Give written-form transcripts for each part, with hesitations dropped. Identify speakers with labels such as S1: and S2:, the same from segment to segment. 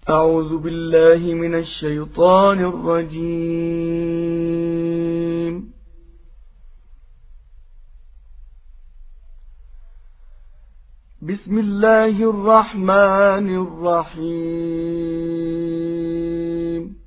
S1: أعوذ بالله من الشيطان الرجيم. بسم الله الرحمن الرحيم.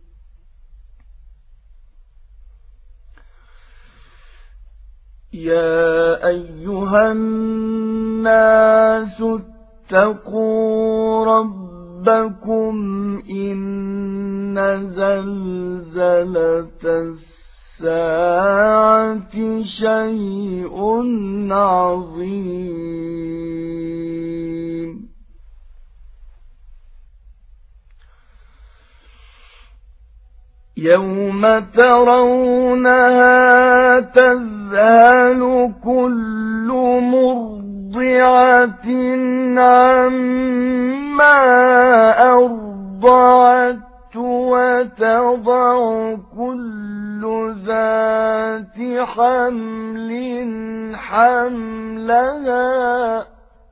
S1: يا أيها الناس اتقوا ربكم إن زلزلة الساعة شيء عظيم. يوم ترونها تذهل كل مرضعة عما أرضعت وتضع كل ذات حمل حملها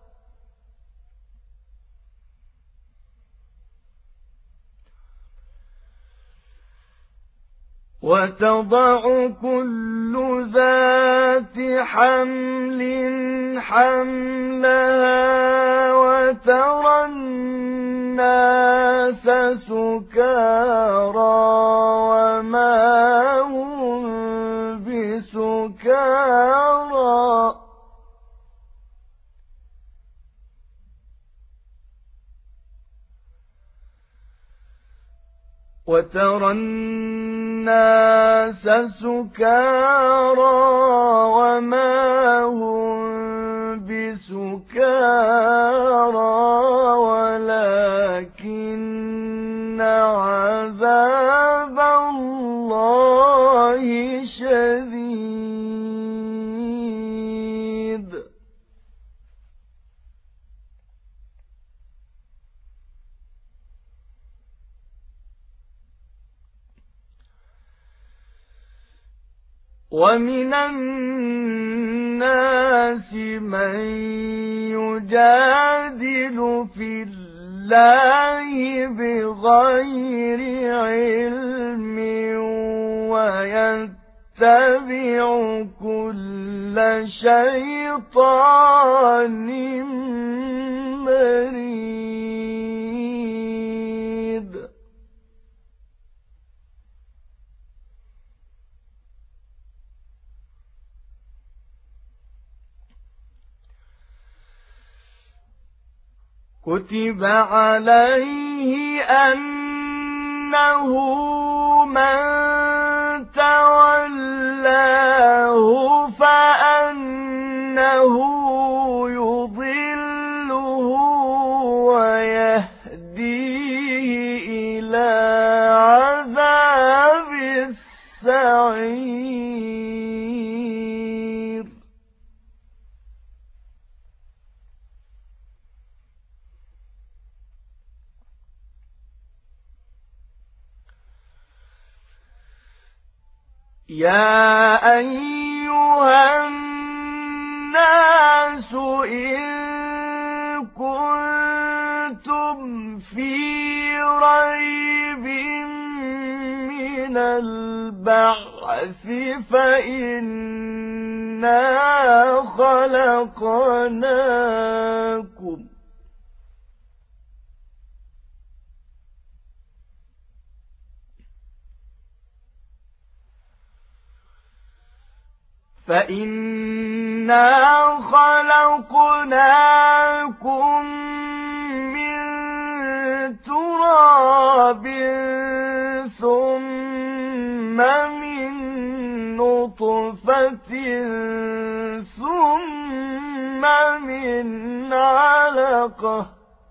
S1: وترى الناس سكارى وما هم بسكارى ولكن عذاب الله شديد. ومن الناس من يجادل في الله بغير علم ويتبع كل شيطان مريد. كتب عليه أنه من تولاه فأنه يضله ويهديه إلى عذاب السعير. يا أيها الناس إن كنتم في ريب من البعث فإنا خلقناكم من تراب ثم من نطفة ثم من علقة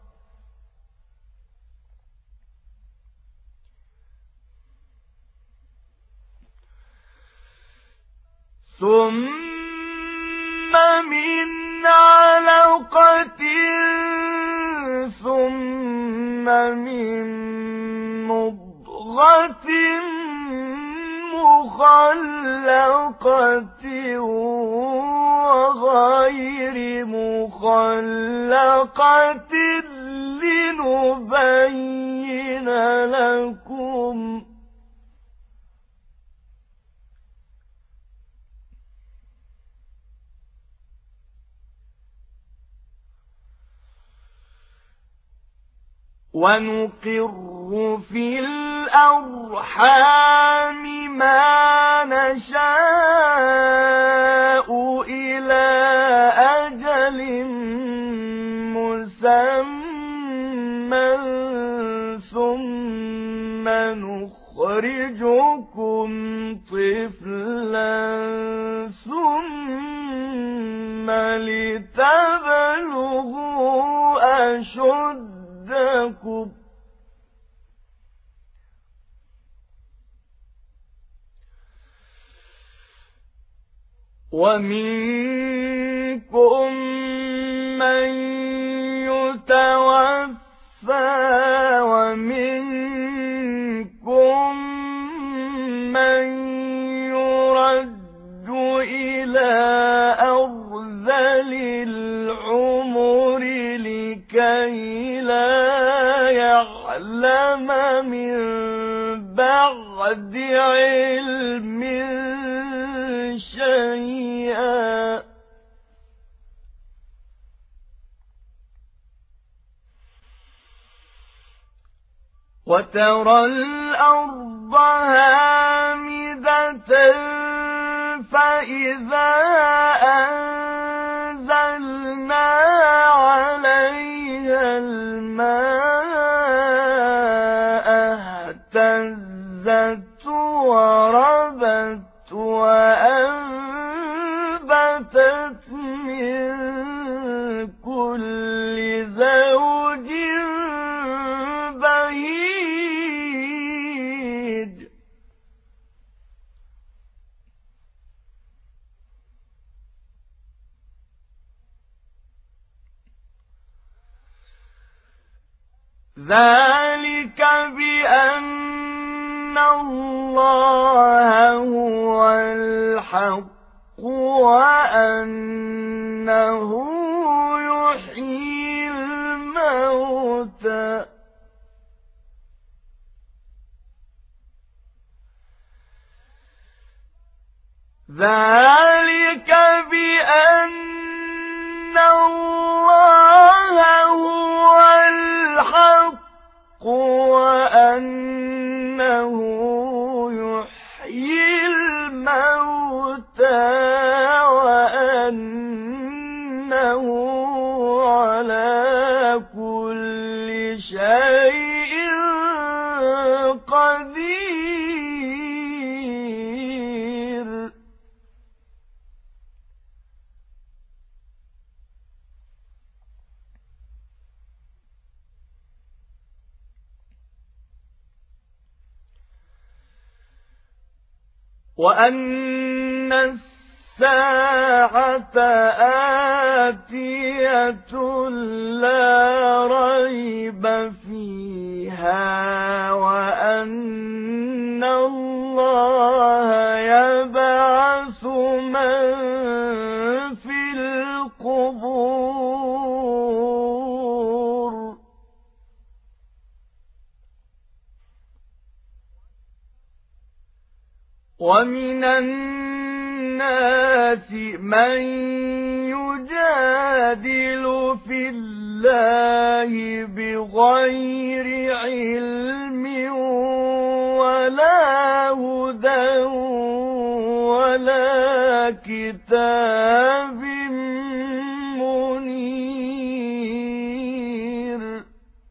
S1: ثم من مضغة مخلقة وغير مخلقة لنبين لكم ونقر في الأرحام ما نشاء إلى أجل مسمى ثم نخرجكم طفلا ثم لتبلغوا أشدكم ومنكم من يتوفى ومنكم من يرد إلى أرذل العمر لكي لا يعلم من بعد علم شيئا وترى الأرض هامدة فإذا أنزلنا عليها الماء اهتزت وربت وأنبتت من كل زوج بهيج ذلك بأن الله هو الحق وأنه يحيي الموتى ذلك بأن الله هو الحق وأنه يحيي الموتى وأنه على كل شيء قدير وأن الساعة آتية لا ريب فيها وأن الله يبعث من في القبور ومن الناس من يجادل في الله بغير علم ولا هدى ولا كتاب منير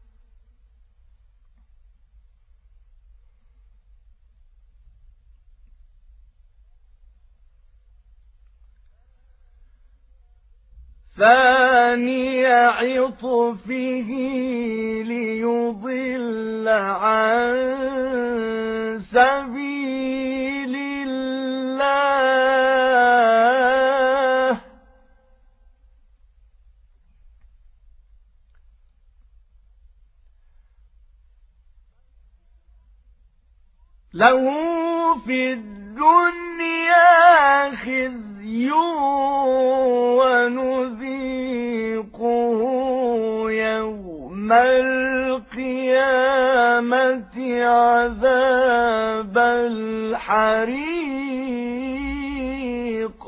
S1: ثاني عطفه ليضل عن سبيل الله له في الدنيا خزي ونذيقه يوم القيامة عذاب الحريق.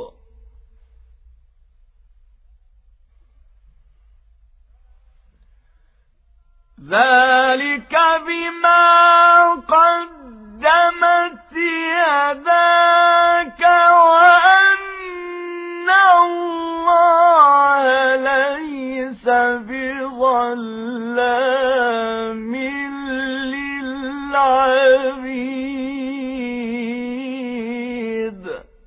S1: ذلك بما قدمت يداك وأن الله ليس بظلام للعبيد.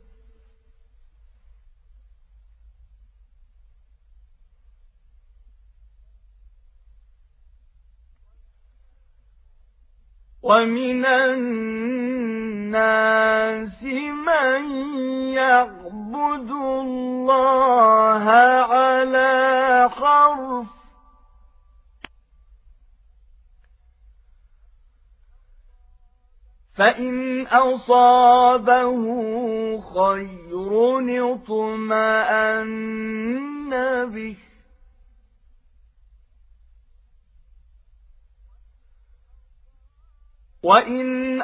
S1: ومن الناس من يعبد الله على حرف فإن أصابه خير اطمأن به وإن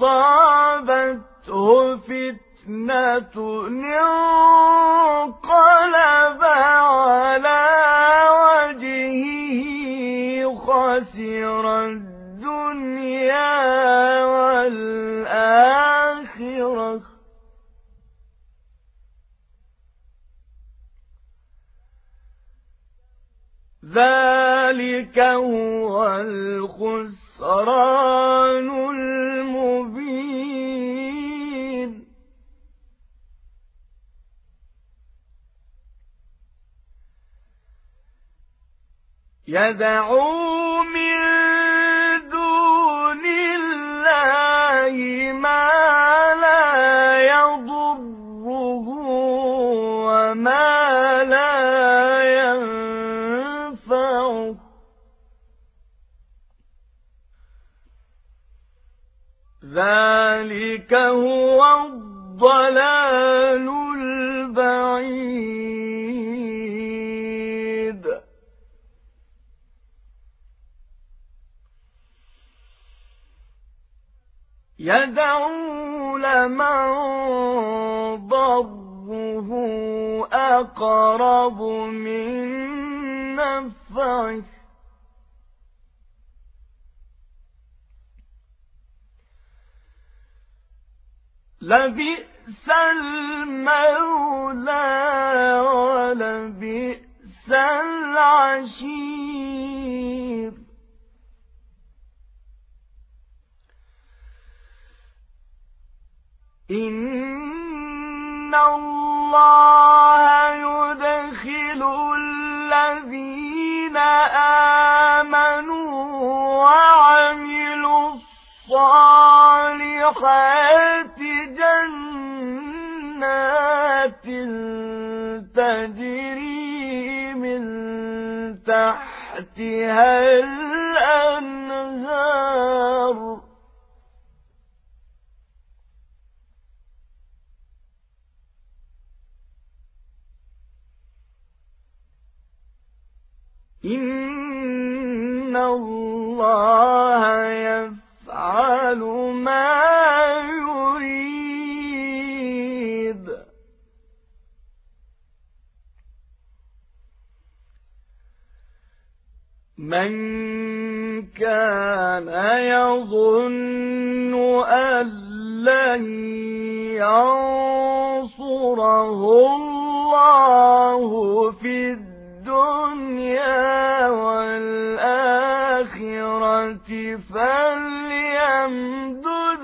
S1: أصابته فتنة انقلب على وجهه خسر الدنيا والآخرة ذلك هو الخسران المبين. يدعو من دون الله ما لا يضره وما لا ينفعه ذلك هو الضلال البعيد. يدعو لمن ضره أقرب من نفعه لبئس المولى ولبئس العشير. إن الله يدخل الذين آمنوا وعملوا الصالحات جنات تجري من تحتها الأنهار إن الله يفعل ما يريد. من كان يظن أن لن ينصره الله في الدنيا والآخرة فليمدد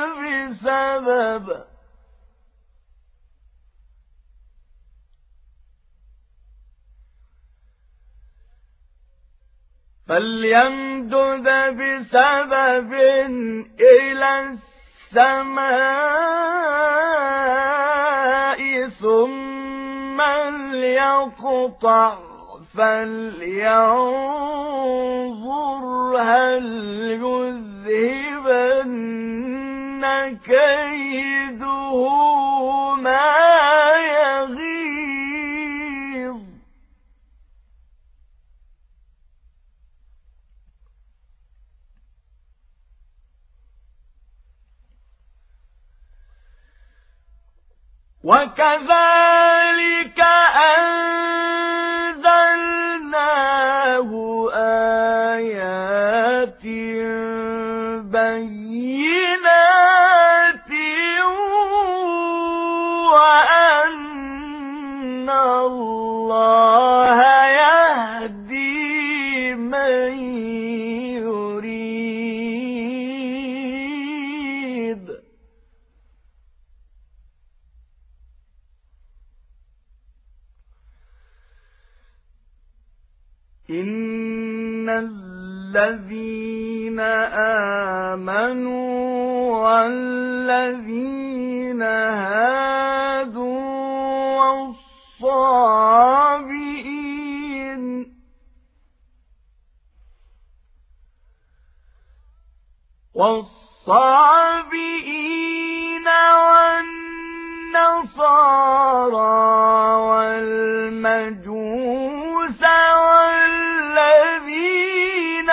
S1: بسبب إلى السماء ثم ليقطع فلينظر هل يذهبن كيده ما يغيظ. وكذلك أنزلناه آيات بينات وأن الله يهدي من يريد. إن الذين آمنوا والذين هادوا والصابئين والنصارى والمجوس والذين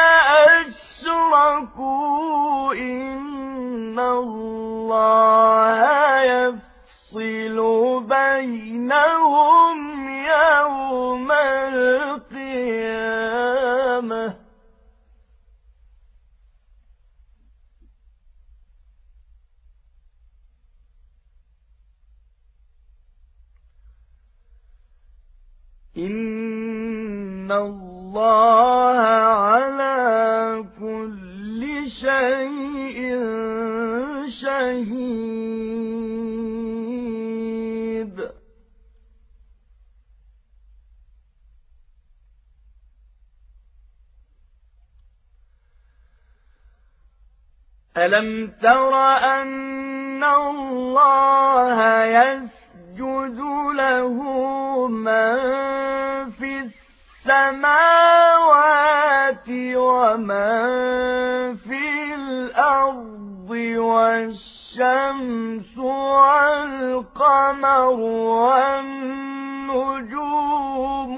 S1: أشركوا إن الله يفصل بينهم يوم القيامة. إن الله على كل شيء شهيد. ألم تر أن الله يسجد له من في السماوات ومن في الأرض والشمس والقمر والنجوم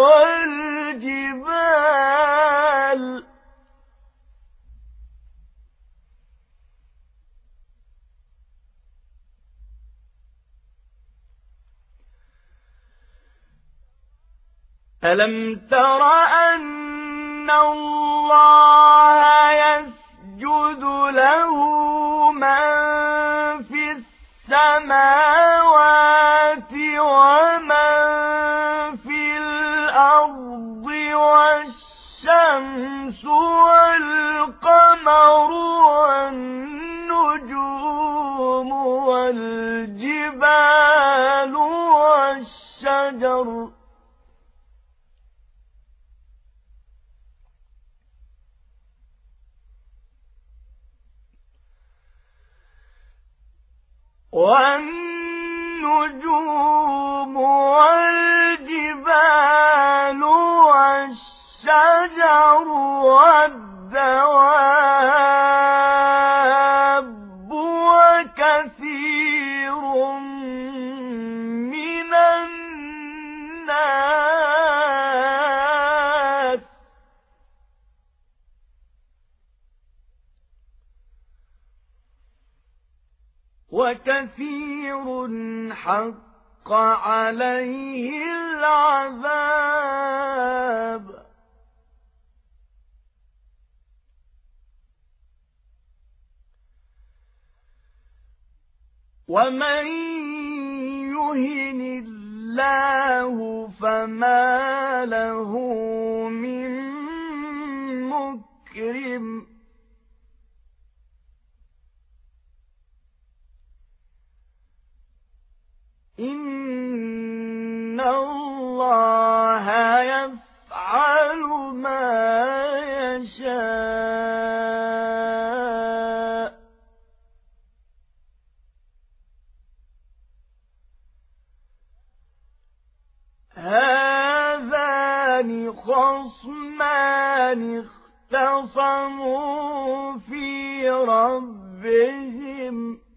S1: والجبال ألم تر أن الله يسجد له من في السماوات ومن في الأرض والشمس والقمر والنجوم والجبال والشجر والنجوم والجبال والشجر والدواب وكثير من الناس حق عليه العذاب ومن يهن الله فما له من مكرم إن الله يفعل ما يشاء هذان خصمان اختصموا في ربهم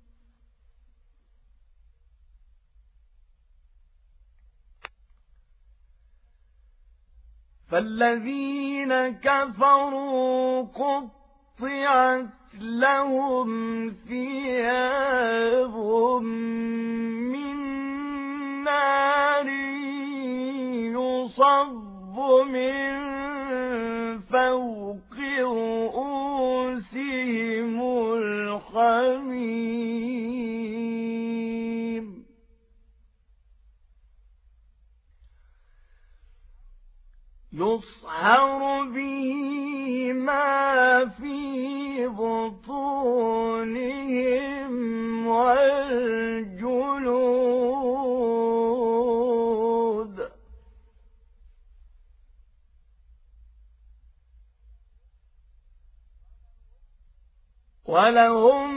S1: فالذين كفروا قطعت لهم ثياب من يصب من فوق رؤوسهم الحميم يصهر به ما في بطونهم والجلود ولهم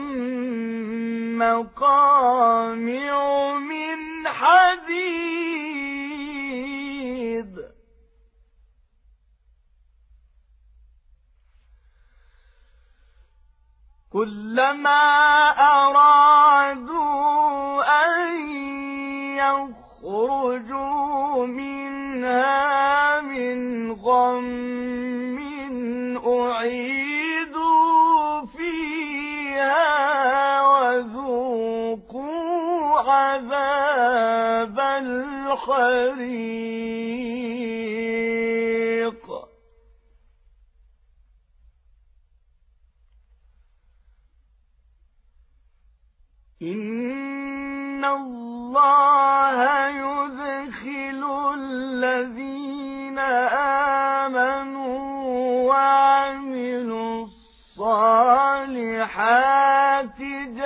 S1: مقامع من حديد كلما أرادوا أن يخرجوا منها من غم أعيدوا فيها وذوقوا عذاب الحريق إن الله يدخل الذين آمنوا وعملوا الصالحات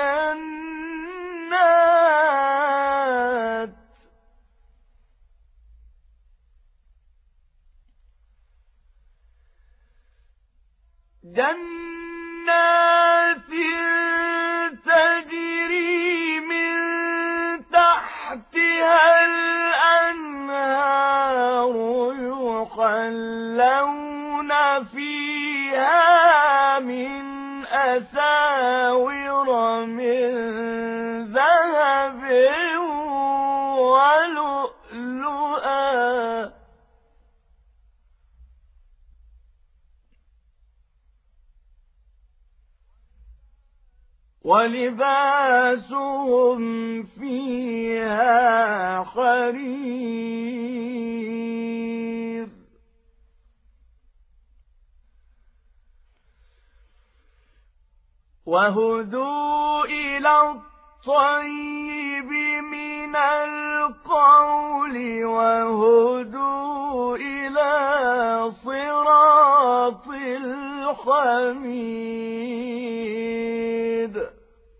S1: جنات تجري من تحتها الأنهار يحلون فيها من أساور من ذهب ولؤلؤا ولباسهم فيها حرير وهدوا إلى الطيب من القول وهدوا إلى صراط الحميد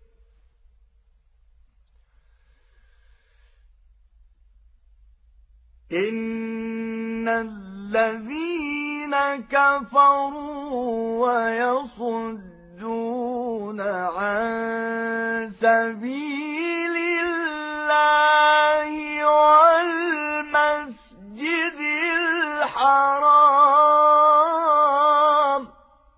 S1: إن الذين كفروا ويصدون عن سبيل الله والمسجد الحرام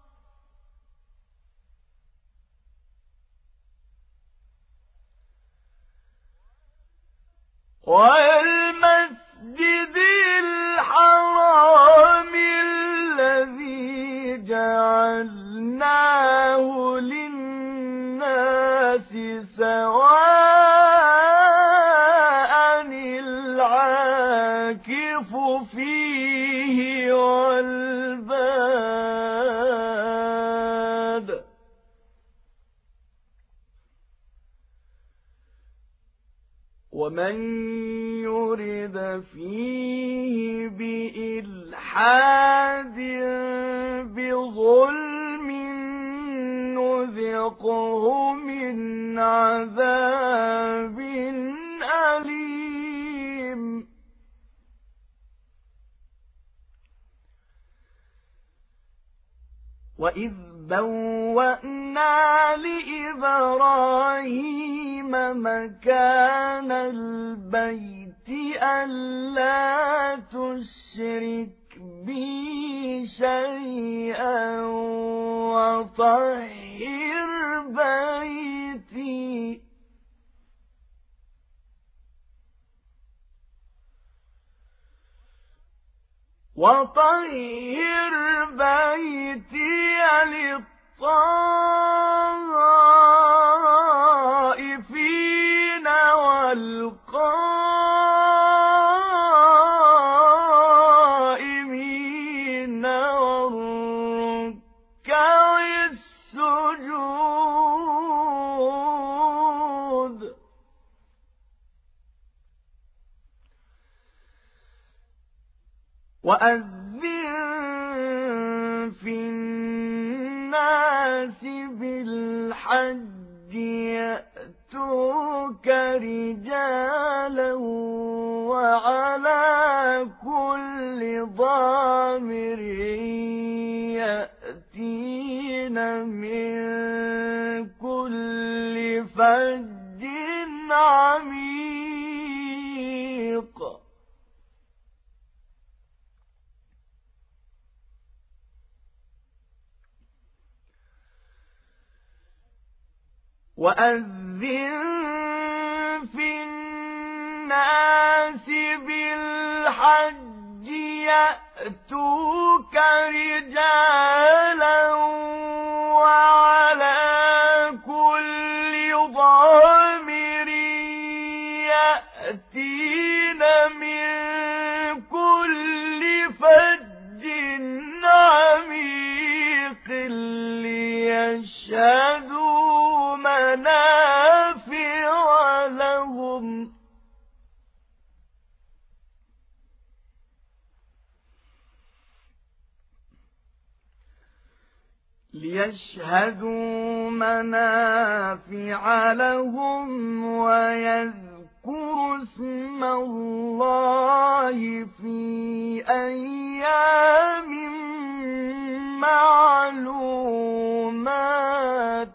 S1: الذي جعلناه للناس سواء العاكف فيه والباد ومن يرد فيه بإلحاد بظلم نذقه من عذاب أليم وإذ بوأنا لإبراهيم مكان البيت ألا تشرك بي شيئا وطهر بيتي للطائفين والقائمين وأذن في الناس بالحج يأتوك رجالا وعلى كل ضامر يأتين من كل فج عميق وأذن في الناس بالحج يأتوك رجالا وعلى كل ضامر يأتين من كل فج عميق ليشهدوا منافع لهم ويذكروا اسم الله في أيام معلومات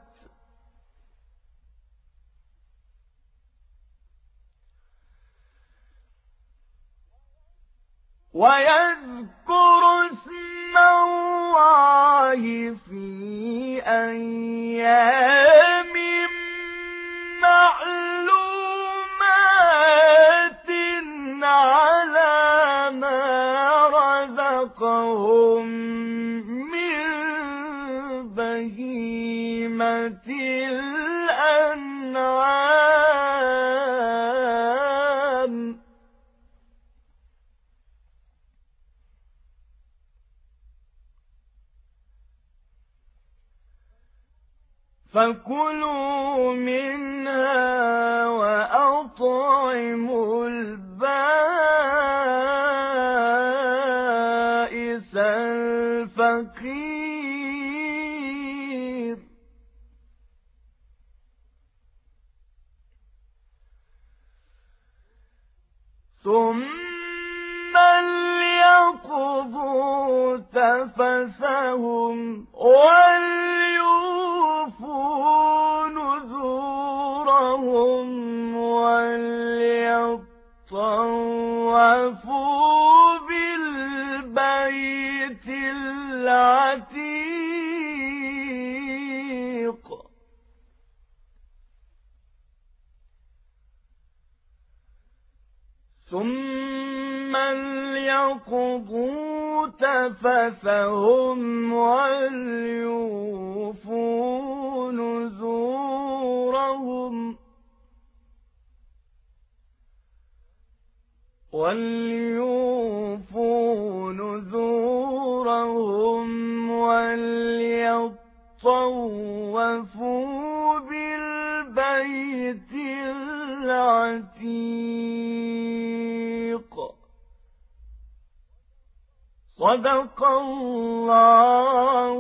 S1: على ما رزقهم من بهيمة الأنعام فكلوا منها وأطعموا البائس الفقير ثم ليقضوا تفثهم وليوفوا نذورهم وليطوفوا بالبيت العتيق ثم ليقضوا تفثهم وليوفوا نذورهم وليطوفوا بالبيت العتيق صدق الله